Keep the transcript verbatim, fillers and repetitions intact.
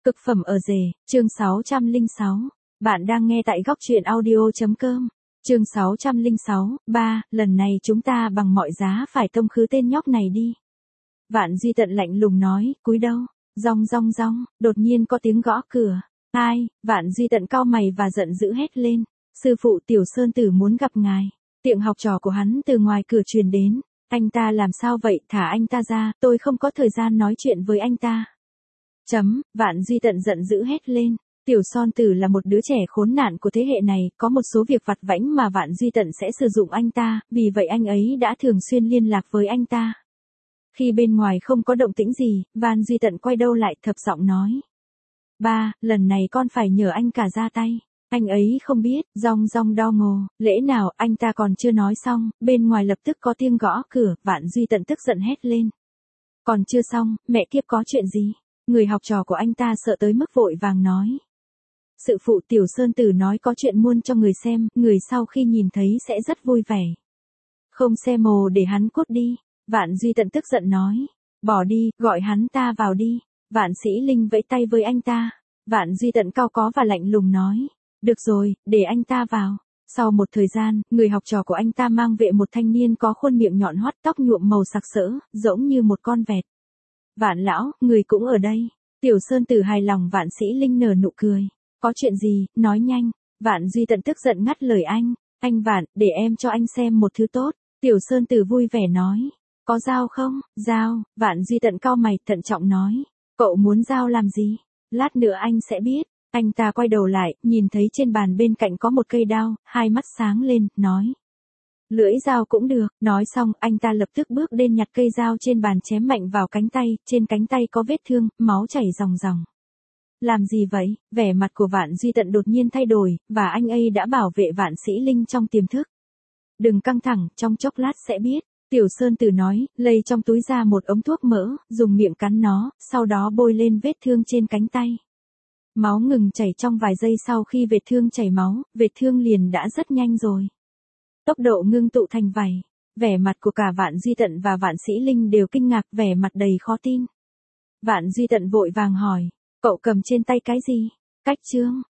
Cực phẩm ở rể, chương sáu trăm lẻ sáu. Bạn đang nghe tại góc truyện audio.com. Chương sáu trăm lẻ sáu, ba, lần này chúng ta bằng mọi giá phải tông khứ tên nhóc này đi. Vạn Duy Tận lạnh lùng nói, cúi đâu? Rong rong rong, đột nhiên có tiếng gõ cửa. Ai? Vạn Duy Tận cau mày và giận dữ hét lên. Sư phụ Tiểu Sơn Tử muốn gặp ngài. Tiệm học trò của hắn từ ngoài cửa truyền đến. Anh ta làm sao vậy? Thả anh ta ra, tôi không có thời gian nói chuyện với anh ta. Chấm, Vạn Duy Tận giận dữ hét lên. Tiểu Son Tử là một đứa trẻ khốn nạn của thế hệ này, có một số việc vặt vãnh mà Vạn Duy Tận sẽ sử dụng anh ta, vì vậy anh ấy đã thường xuyên liên lạc với anh ta. Khi bên ngoài không có động tĩnh gì, Vạn Duy Tận quay đầu lại thấp giọng nói. Ba, lần này con phải nhờ anh cả ra tay. Anh ấy không biết, rong rong đo ngồ, lẽ nào anh ta còn chưa nói xong, bên ngoài lập tức có tiếng gõ cửa, Vạn Duy Tận tức giận hét lên. Còn chưa xong, mẹ kiếp có chuyện gì? Người học trò của anh ta sợ tới mức vội vàng nói. Sự phụ Tiểu Sơn Tử nói có chuyện muôn cho người xem, người sau khi nhìn thấy sẽ rất vui vẻ. Không xem mồ để hắn cút đi. Vạn Duy Tận tức giận nói. Bỏ đi, gọi hắn ta vào đi. Vạn Sĩ Linh vẫy tay với anh ta. Vạn Duy Tận cau có và lạnh lùng nói. Được rồi, để anh ta vào. Sau một thời gian, người học trò của anh ta mang vệ một thanh niên có khuôn miệng nhọn hoắt, tóc nhuộm màu sặc sỡ, giống như một con vẹt. Vạn lão, người cũng ở đây. Tiểu Sơn Tử hài lòng. Vạn Sĩ Linh nở nụ cười. Có chuyện gì, nói nhanh. Vạn Duy Tận tức giận ngắt lời anh. Anh Vạn, để em cho anh xem một thứ tốt. Tiểu Sơn Tử vui vẻ nói. Có dao không? Dao. Vạn Duy Tận cau mày thận trọng nói. Cậu muốn dao làm gì? Lát nữa anh sẽ biết. Anh ta quay đầu lại, nhìn thấy trên bàn bên cạnh có một cây đao, hai mắt sáng lên, nói. Lưỡi dao cũng được. Nói xong, anh ta lập tức bước đến nhặt cây dao trên bàn chém mạnh vào cánh tay, trên cánh tay có vết thương, máu chảy ròng ròng. Làm gì vậy? Vẻ mặt của Vạn Duy Tận đột nhiên thay đổi, và anh ấy đã bảo vệ Vạn Sĩ Linh trong tiềm thức. Đừng căng thẳng, trong chốc lát sẽ biết. Tiểu Sơn Tử nói, lấy trong túi ra một ống thuốc mỡ, dùng miệng cắn nó, sau đó bôi lên vết thương trên cánh tay. Máu ngừng chảy trong vài giây. Sau khi vết thương chảy máu, vết thương liền đã rất nhanh rồi. Tốc độ ngưng tụ thành vảy. Vẻ mặt của cả Vạn Duy Tận và Vạn Sĩ Linh đều kinh ngạc, vẻ mặt đầy khó tin. Vạn Duy Tận vội vàng hỏi, cậu cầm trên tay cái gì? Cách chương.